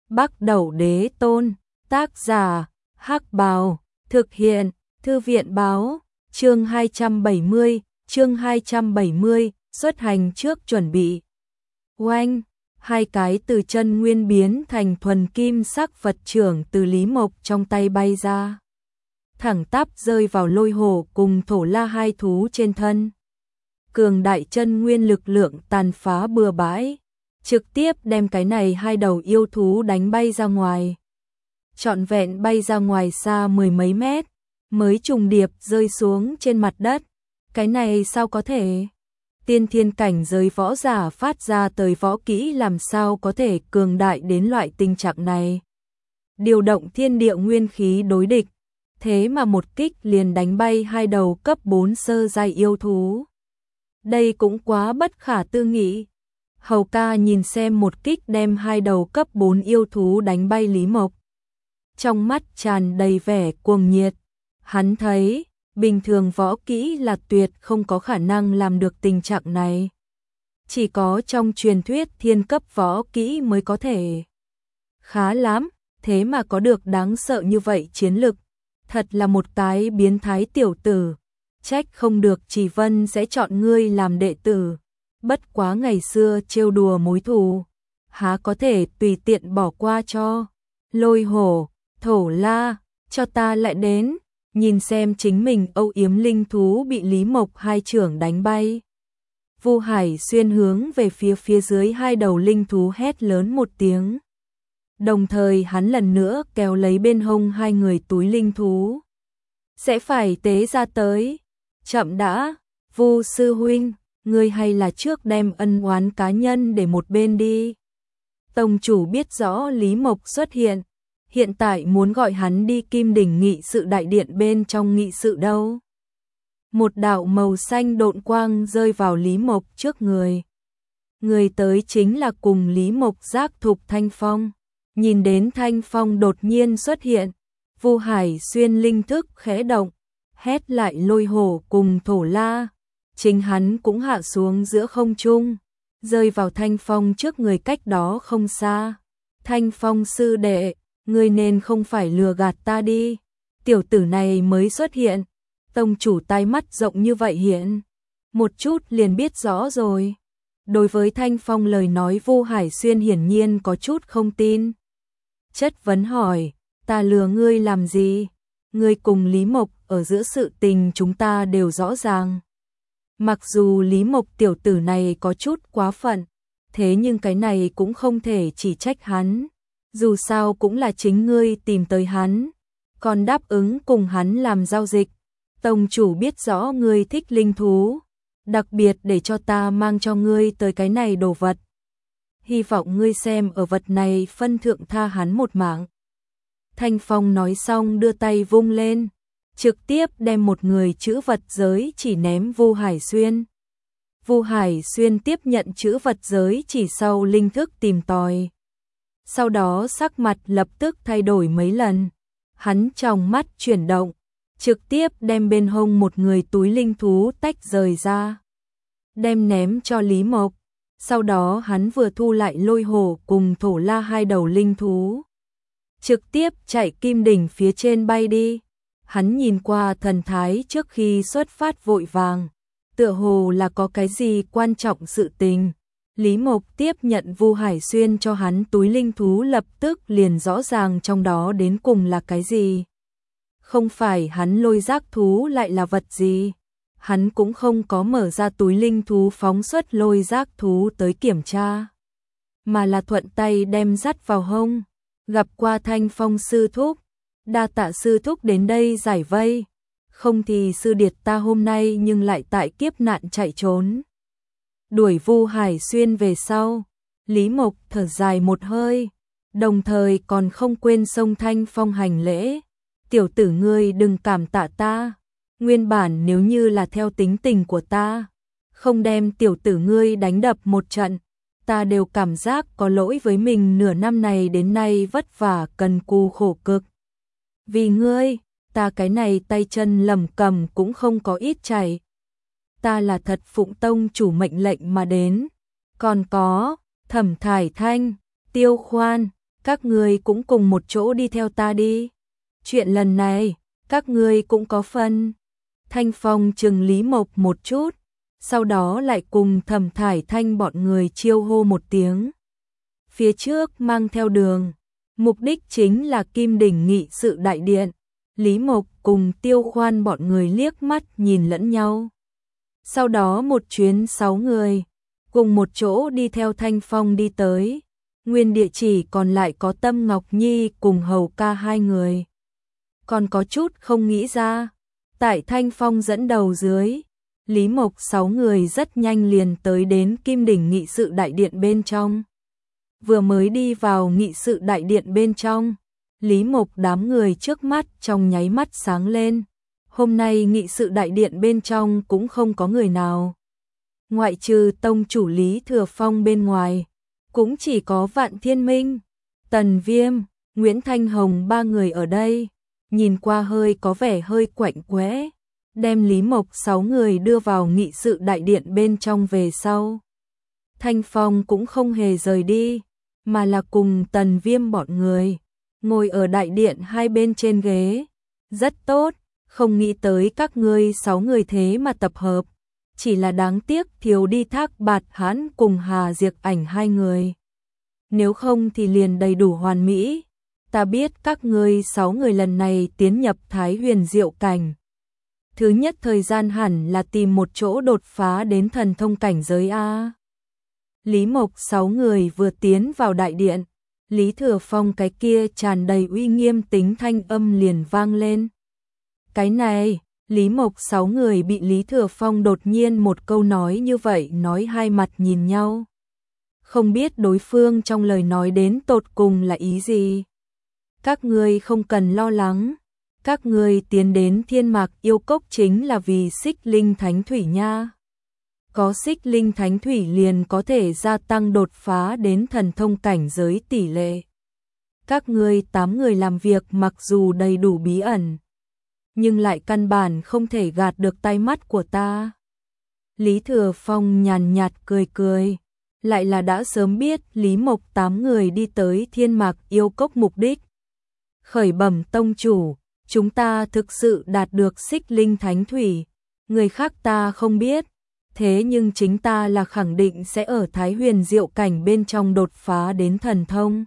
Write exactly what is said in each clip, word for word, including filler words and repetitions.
Bắc Đẩu Đế Tôn, tác giả, Hắc Bào, thực hiện, Thư viện báo, chương hai trăm bảy mươi, chương hai trăm bảy mươi, xuất hành trước chuẩn bị. Oanh, hai cái từ chân nguyên biến thành thuần kim sắc vật trưởng từ Lý Mộc trong tay bay ra. Thẳng tắp rơi vào Lôi Hổ cùng Thổ La hai thú trên thân. Cường đại chân nguyên lực lượng tàn phá bừa bãi, trực tiếp đem cái này hai đầu yêu thú đánh bay ra ngoài. Trọn vẹn bay ra ngoài xa mười mấy mét, mới trùng điệp rơi xuống trên mặt đất. Cái này sao có thể? Tiên thiên cảnh giới võ giả phát ra tới võ kỹ làm sao có thể cường đại đến loại tình trạng này? Điều động thiên địa nguyên khí đối địch, thế mà một kích liền đánh bay hai đầu cấp bốn sơ giai yêu thú. Đây cũng quá bất khả tư nghị. Hầu ca nhìn xem một kích đem hai đầu cấp bốn yêu thú đánh bay Lý Mộc. Trong mắt tràn đầy vẻ cuồng nhiệt. Hắn thấy, bình thường võ kỹ là tuyệt không có khả năng làm được tình trạng này. Chỉ có trong truyền thuyết thiên cấp võ kỹ mới có thể. Khá lắm, thế mà có được đáng sợ như vậy chiến lực. Thật là một cái biến thái tiểu tử. Trách không được Chỉ Vân sẽ chọn ngươi làm đệ tử. Bất quá ngày xưa trêu đùa mối thù, há có thể tùy tiện bỏ qua cho. Lôi Hổ, Thổ La, cho ta lại đến. Nhìn xem chính mình âu yếm linh thú bị Lý Mộc hai trưởng đánh bay. Vu Hải Xuyên hướng về phía phía dưới hai đầu linh thú hét lớn một tiếng. Đồng thời hắn lần nữa kéo lấy bên hông hai người túi linh thú. Sẽ phải tế ra tới. Chậm đã, Vu sư huynh, ngươi hay là trước đem ân oán cá nhân để một bên đi. Tông chủ biết rõ Lý Mộc xuất hiện, hiện tại muốn gọi hắn đi Kim Đỉnh nghị sự đại điện bên trong nghị sự đâu. Một đạo màu xanh độn quang rơi vào Lý Mộc trước người. Người tới chính là cùng Lý Mộc giác thục Thanh Phong. Nhìn đến Thanh Phong đột nhiên xuất hiện, Vu Hải Xuyên linh thức khẽ động, hét lại Lôi Hổ cùng Thổ La. Chính hắn cũng hạ xuống giữa không trung, rơi vào Thanh Phong trước người cách đó không xa. Thanh Phong sư đệ, ngươi nên không phải lừa gạt ta đi. Tiểu tử này mới xuất hiện, tông chủ tai mắt rộng như vậy hiện. Một chút liền biết rõ rồi. Đối với Thanh Phong lời nói Vu Hải Xuyên hiển nhiên có chút không tin. Chất vấn hỏi, ta lừa ngươi làm gì? Ngươi cùng Lý Mộc ở giữa sự tình chúng ta đều rõ ràng. Mặc dù Lý Mộc tiểu tử này có chút quá phận, thế nhưng cái này cũng không thể chỉ trách hắn. Dù sao cũng là chính ngươi tìm tới hắn, còn đáp ứng cùng hắn làm giao dịch. Tông chủ biết rõ ngươi thích linh thú, đặc biệt để cho ta mang cho ngươi tới cái này đồ vật. Hy vọng ngươi xem ở vật này phân thượng tha hắn một mạng. Thanh Phong nói xong đưa tay vung lên, trực tiếp đem một người chữ vật giới chỉ ném Vu Hải Xuyên. Vu Hải Xuyên tiếp nhận chữ vật giới chỉ sau linh thức tìm tòi. Sau đó sắc mặt lập tức thay đổi mấy lần. Hắn trong mắt chuyển động, trực tiếp đem bên hông một người túi linh thú tách rời ra. Đem ném cho Lý Mộc. Sau đó hắn vừa thu lại Lôi Hổ cùng Thổ La hai đầu linh thú. Trực tiếp chạy Kim Đỉnh phía trên bay đi. Hắn nhìn qua thần thái trước khi xuất phát vội vàng. Tựa hồ là có cái gì quan trọng sự tình. Lý Mộc tiếp nhận Vu Hải Xuyên cho hắn túi linh thú lập tức liền rõ ràng trong đó đến cùng là cái gì. Không phải hắn lôi giác thú lại là vật gì. Hắn cũng không có mở ra túi linh thú phóng xuất lôi giác thú tới kiểm tra. Mà là thuận tay đem dắt vào hông. Gặp qua Thanh Phong sư thúc. Đa tạ sư thúc đến đây giải vây. Không thì sư điệt ta hôm nay nhưng lại tại kiếp nạn chạy trốn. Đuổi Vu Hải Xuyên về sau, Lý Mộc thở dài một hơi, đồng thời còn không quên xông Thanh Phong hành lễ. Tiểu tử ngươi đừng cảm tạ ta, nguyên bản nếu như là theo tính tình của ta, không đem tiểu tử ngươi đánh đập một trận, ta đều cảm giác có lỗi với mình nửa năm này đến nay vất vả cần cù khổ cực. Vì ngươi, ta cái này tay chân lầm cầm cũng không có ít chảy. Ta là thật phụng tông chủ mệnh lệnh mà đến. Còn có, Thẩm Thải Thanh, Tiêu Khoan, các ngươi cũng cùng một chỗ đi theo ta đi. Chuyện lần này, các ngươi cũng có phần. Thanh Phong chừng Lý Mộc một chút, sau đó lại cùng Thẩm Thải Thanh bọn người chiêu hô một tiếng. Phía trước mang theo đường, mục đích chính là Kim Đỉnh nghị sự đại điện. Lý Mộc cùng Tiêu Khoan bọn người liếc mắt nhìn lẫn nhau. Sau đó một chuyến sáu người, cùng một chỗ đi theo Thanh Phong đi tới. Nguyên địa chỉ còn lại có Tâm Ngọc Nhi cùng Hầu Ca hai người. Còn có chút không nghĩ ra, tại Thanh Phong dẫn đầu dưới, Lý Mộc sáu người rất nhanh liền tới đến Kim Đỉnh nghị sự đại điện bên trong. Vừa mới đi vào nghị sự đại điện bên trong, Lý Mộc đám người trước mắt trong nháy mắt sáng lên. Hôm nay nghị sự đại điện bên trong cũng không có người nào. Ngoại trừ tông chủ Lý Thừa Phong bên ngoài, cũng chỉ có Vạn Thiên Minh, Tần Viêm, Nguyễn Thanh Hồng ba người ở đây. Nhìn qua hơi có vẻ hơi quạnh quẽ, đem Lý Mộc sáu người đưa vào nghị sự đại điện bên trong về sau. Thanh Phong cũng không hề rời đi, mà là cùng Tần Viêm bọn người, ngồi ở đại điện hai bên trên ghế. Rất tốt, không nghĩ tới các ngươi sáu người thế mà tập hợp, chỉ là đáng tiếc thiếu đi Thác Bạt Hãn cùng Hà Diệp Ảnh hai người. Nếu không thì liền đầy đủ hoàn mỹ. Ta biết các ngươi sáu người lần này tiến nhập Thái Huyền Diệu Cảnh. Thứ nhất thời gian hẳn là tìm một chỗ đột phá đến thần thông cảnh giới A. Lý Mộc sáu người vừa tiến vào đại điện, Lý Thừa Phong cái kia tràn đầy uy nghiêm tính thanh âm liền vang lên. Cái này, Lý Mộc sáu người bị Lý Thừa Phong đột nhiên một câu nói như vậy nói hai mặt nhìn nhau. Không biết đối phương trong lời nói đến tột cùng là ý gì. Các ngươi không cần lo lắng, các ngươi tiến đến Thiên Mạc Yêu Cốc chính là vì Xích Linh Thánh Thủy nha. Có Xích Linh Thánh Thủy liền có thể gia tăng đột phá đến thần thông cảnh giới tỷ lệ. Các ngươi tám người làm việc mặc dù đầy đủ bí ẩn, nhưng lại căn bản không thể gạt được tai mắt của ta. Lý Thừa Phong nhàn nhạt cười cười, lại là đã sớm biết Lý Mộc tám người đi tới Thiên Mạc Yêu Cốc mục đích. Khởi bẩm tông chủ, chúng ta thực sự đạt được Xích Linh Thánh Thủy, người khác ta không biết, thế nhưng chính ta là khẳng định sẽ ở Thái Huyền Diệu Cảnh bên trong đột phá đến thần thông.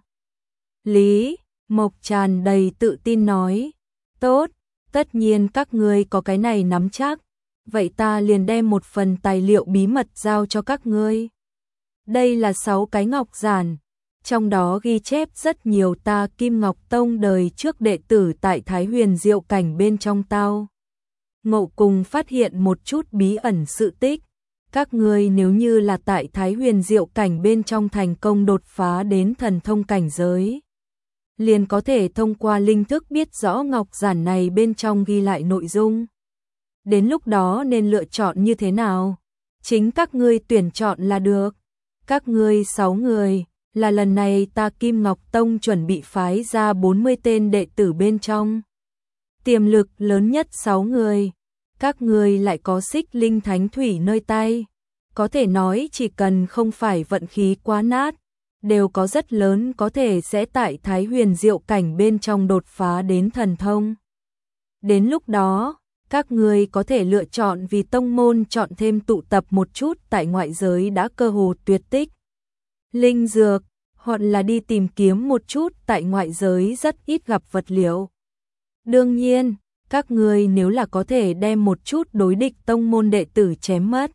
Lý Mộc tràn đầy tự tin nói, tốt, tất nhiên các ngươi có cái này nắm chắc, vậy ta liền đem một phần tài liệu bí mật giao cho các ngươi. Đây là sáu cái ngọc giản, trong đó ghi chép rất nhiều ta Kim Ngọc Tông đời trước đệ tử tại Thái Huyền Diệu Cảnh bên trong tao. Ngộ cùng phát hiện một chút bí ẩn sự tích. Các ngươi nếu như là tại Thái Huyền Diệu Cảnh bên trong thành công đột phá đến thần thông cảnh giới, liền có thể thông qua linh thức biết rõ ngọc giản này bên trong ghi lại nội dung. Đến lúc đó nên lựa chọn như thế nào? Chính các ngươi tuyển chọn là được. Các ngươi sáu người, là lần này ta Kim Ngọc Tông chuẩn bị phái ra bốn mươi tên đệ tử bên trong. Tiềm lực lớn nhất sáu người. Các ngươi lại có Xích Linh Thánh Thủy nơi tay. Có thể nói chỉ cần không phải vận khí quá nát, đều có rất lớn có thể sẽ tại Thái Huyền Diệu Cảnh bên trong đột phá đến thần thông. Đến lúc đó, các ngươi có thể lựa chọn vì tông môn chọn thêm tụ tập một chút tại ngoại giới đã cơ hồ tuyệt tích. Linh dược, hoặc là đi tìm kiếm một chút tại ngoại giới rất ít gặp vật liệu. Đương nhiên, các ngươi nếu là có thể đem một chút đối địch tông môn đệ tử chém mất,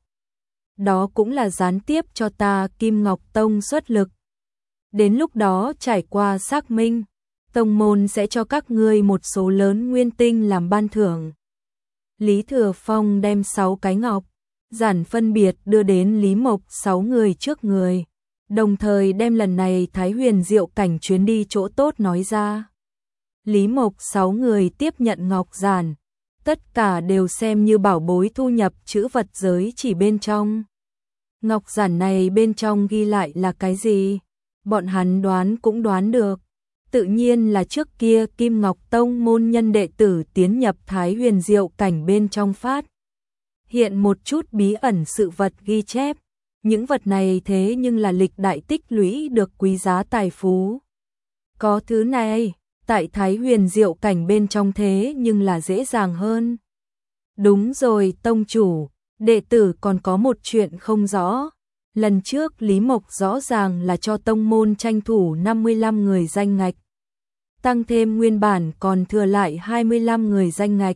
đó cũng là gián tiếp cho ta Kim Ngọc Tông xuất lực. Đến lúc đó trải qua xác minh, tông môn sẽ cho các ngươi một số lớn nguyên tinh làm ban thưởng. Lý Thừa Phong đem sáu cái ngọc giản phân biệt đưa đến Lý Mộc sáu người trước người, đồng thời đem lần này Thái Huyền Diệu Cảnh chuyến đi chỗ tốt nói ra. Lý Mộc sáu người tiếp nhận ngọc giản, tất cả đều xem như bảo bối thu nhập chữ vật giới chỉ bên trong. Ngọc giản này bên trong ghi lại là cái gì? Bọn hắn đoán cũng đoán được. Tự nhiên là trước kia Kim Ngọc Tông môn nhân đệ tử tiến nhập Thái Huyền Diệu Cảnh bên trong phát. Hiện một chút bí ẩn sự vật ghi chép. Những vật này thế nhưng là lịch đại tích lũy được quý giá tài phú. Có thứ này, tại Thái Huyền Diệu Cảnh bên trong thế nhưng là dễ dàng hơn. Đúng rồi tông chủ, đệ tử còn có một chuyện không rõ. Lần trước Lý Mộc rõ ràng là cho tông môn tranh thủ năm mươi lăm người danh ngạch. Tăng thêm nguyên bản còn thừa lại hai mươi lăm người danh ngạch.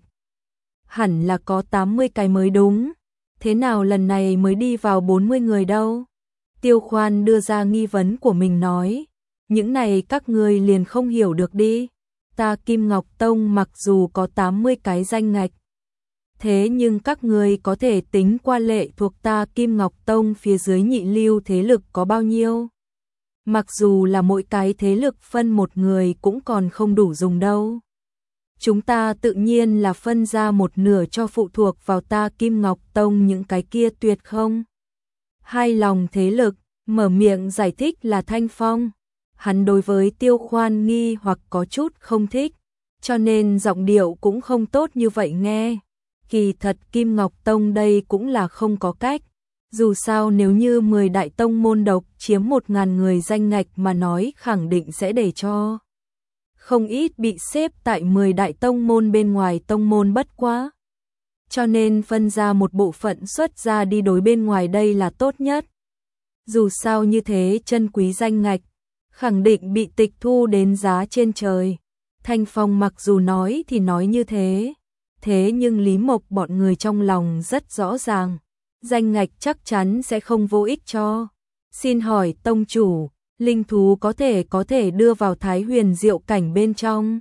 Hẳn là có tám mươi cái mới đúng. Thế nào lần này mới đi vào bốn mươi người đâu? Tiêu Khoan đưa ra nghi vấn của mình nói. Những này các ngươi liền không hiểu được đi. Ta Kim Ngọc Tông mặc dù có tám mươi cái danh ngạch. Thế nhưng các ngươi có thể tính qua lệ thuộc ta Kim Ngọc Tông phía dưới nhị lưu thế lực có bao nhiêu? Mặc dù là mỗi cái thế lực phân một người cũng còn không đủ dùng đâu. Chúng ta tự nhiên là phân ra một nửa cho phụ thuộc vào ta Kim Ngọc Tông những cái kia tuyệt không? Hai lòng thế lực, mở miệng giải thích là Thanh Phong. Hắn đối với Tiêu Khoan nghi hoặc có chút không thích, cho nên giọng điệu cũng không tốt như vậy nghe. Kỳ thật Kim Ngọc Tông đây cũng là không có cách. Dù sao nếu như mười đại tông môn độc chiếm một ngàn người danh ngạch mà nói khẳng định sẽ để cho không ít bị xếp tại mười đại tông môn bên ngoài tông môn bất quá. Cho nên phân ra một bộ phận xuất ra đi đối bên ngoài đây là tốt nhất. Dù sao như thế chân quý danh ngạch, khẳng định bị tịch thu đến giá trên trời. Thanh Phong mặc dù nói thì nói như thế, thế nhưng Lý Mộc bọn người trong lòng rất rõ ràng. Danh ngạch chắc chắn sẽ không vô ích cho. Xin hỏi tông chủ, linh thú có thể có thể đưa vào Thái Huyền Diệu Cảnh bên trong.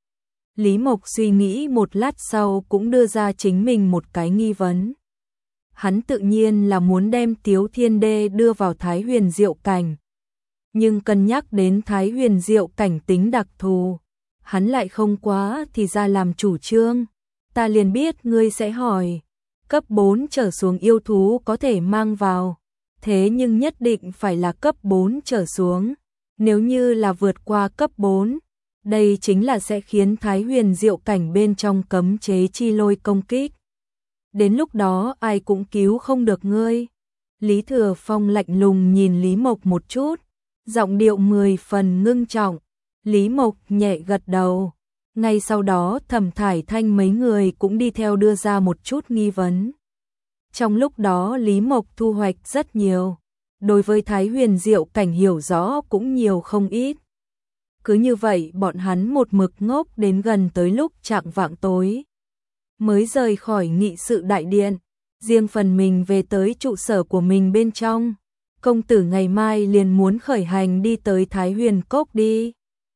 Lý Mộc suy nghĩ một lát sau cũng đưa ra chính mình một cái nghi vấn. Hắn tự nhiên là muốn đem Tiếu Thiên Đê đưa vào Thái Huyền Diệu Cảnh. Nhưng cân nhắc đến Thái Huyền Diệu Cảnh tính đặc thù, hắn lại không quá thì ra làm chủ trương. Ta liền biết ngươi sẽ hỏi. Cấp bốn trở xuống yêu thú có thể mang vào, thế nhưng nhất định phải là cấp bốn trở xuống. Nếu như là vượt qua cấp bốn, đây chính là sẽ khiến Thái Huyền Diệu Cảnh bên trong cấm chế chi lôi công kích. Đến lúc đó ai cũng cứu không được ngươi. Lý Thừa Phong lạnh lùng nhìn Lý Mộc một chút, giọng điệu mười phần ngưng trọng. Lý Mộc nhẹ gật đầu. Ngay sau đó Thẩm Thải Thanh mấy người cũng đi theo đưa ra một chút nghi vấn. Trong lúc đó Lý Mộc thu hoạch rất nhiều. Đối với Thái Huyền Diệu Cảnh hiểu rõ cũng nhiều không ít. Cứ như vậy bọn hắn một mực ngốc đến gần tới lúc chạng vạng tối. Mới rời khỏi nghị sự đại điện, riêng phần mình về tới trụ sở của mình bên trong. Công tử ngày mai liền muốn khởi hành đi tới Thái Huyền Cốc đi.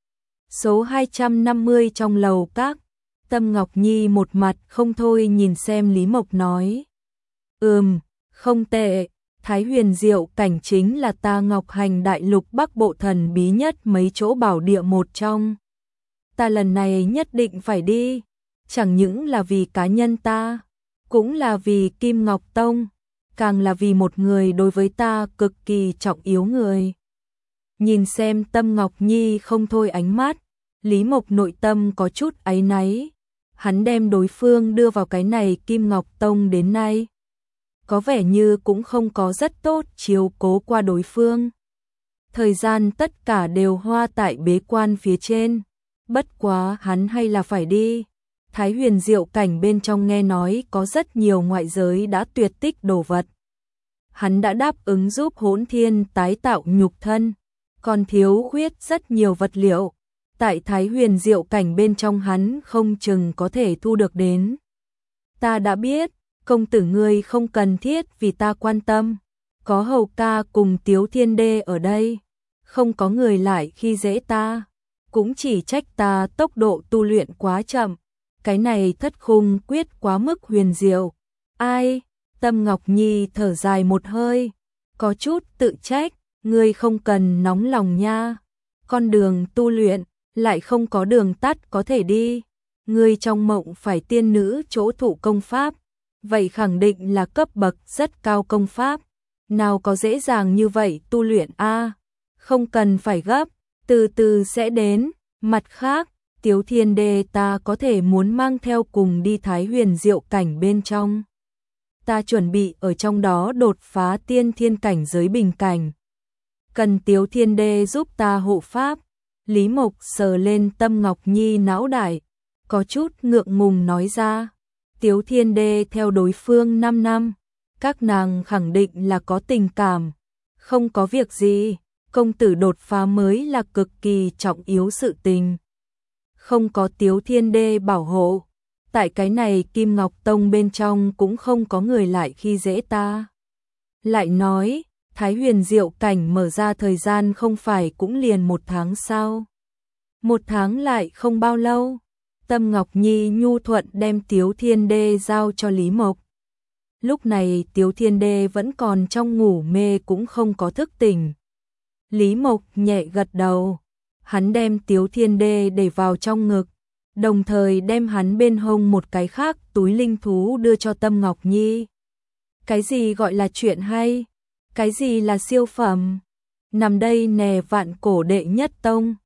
Số hai trăm năm mươi trong lầu các, Tâm Ngọc Nhi một mặt không thôi nhìn xem Lý Mộc nói. Ừm, không tệ, Thái Huyền Diệu Cảnh chính là ta Ngọc Hành Đại Lục Bắc Bộ thần bí nhất mấy chỗ bảo địa một trong. Ta lần này nhất định phải đi, chẳng những là vì cá nhân ta, cũng là vì Kim Ngọc Tông, càng là vì một người đối với ta cực kỳ trọng yếu người. Nhìn xem Tâm Ngọc Nhi không thôi ánh mắt, Lý Mộc nội tâm có chút áy náy. Hắn đem đối phương đưa vào cái này Kim Ngọc Tông đến nay, có vẻ như cũng không có rất tốt chiếu cố qua đối phương. Thời gian tất cả đều hoa tại bế quan phía trên, bất quá hắn hay là phải đi. Thái Huyền Diệu Cảnh bên trong nghe nói có rất nhiều ngoại giới đã tuyệt tích đồ vật. Hắn đã đáp ứng giúp Hỗn Thiên tái tạo nhục thân, còn thiếu khuyết rất nhiều vật liệu. Tại Thái Huyền Diệu Cảnh bên trong hắn không chừng có thể thu được đến. Ta đã biết, công tử ngươi không cần thiết vì ta quan tâm. Có Hầu ca cùng Tiếu Thiên Đê ở đây, không có người lại khi dễ ta. Cũng chỉ trách ta tốc độ tu luyện quá chậm. Cái này thất khung quyết quá mức huyền diệu. Ai? Tâm Ngọc Nhi thở dài một hơi, có chút tự trách. Ngươi không cần nóng lòng nha. Con đường tu luyện lại không có đường tắt có thể đi. Ngươi trong mộng phải tiên nữ chỗ thụ công pháp, vậy khẳng định là cấp bậc rất cao công pháp. Nào có dễ dàng như vậy tu luyện a? Không cần phải gấp, từ từ sẽ đến. Mặt khác, Tiếu Thiên Đê ta có thể muốn mang theo cùng đi Thái Huyền Diệu Cảnh bên trong. Ta chuẩn bị ở trong đó đột phá tiên thiên cảnh giới bình cảnh. Cần Tiếu Thiên Đê giúp ta hộ pháp. Lý Mộc sờ lên Tâm Ngọc Nhi não đại, có chút ngượng ngùng nói ra, Tiếu Thiên Đê theo đối phương năm năm, các nàng khẳng định là có tình cảm, không có việc gì, công tử đột phá mới là cực kỳ trọng yếu sự tình. Không có Tiếu Thiên Đê bảo hộ, tại cái này Kim Ngọc Tông bên trong cũng không có người lại khi dễ ta. Lại nói, Thái Huyền Diệu cảnh mở ra thời gian không phải cũng liền một tháng sao? Một tháng lại không bao lâu. Tâm Ngọc Nhi nhu thuận đem Tiếu Thiên Đê giao cho Lý Mộc. Lúc này Tiếu Thiên Đê vẫn còn trong ngủ mê cũng không có thức tỉnh. Lý Mộc nhẹ gật đầu, hắn đem Tiếu Thiên Đê để vào trong ngực, đồng thời đem hắn bên hông một cái khác túi linh thú đưa cho Tâm Ngọc Nhi. Cái gì gọi là chuyện hay? Cái gì là siêu phẩm? Nằm đây nè vạn cổ đệ nhất tông.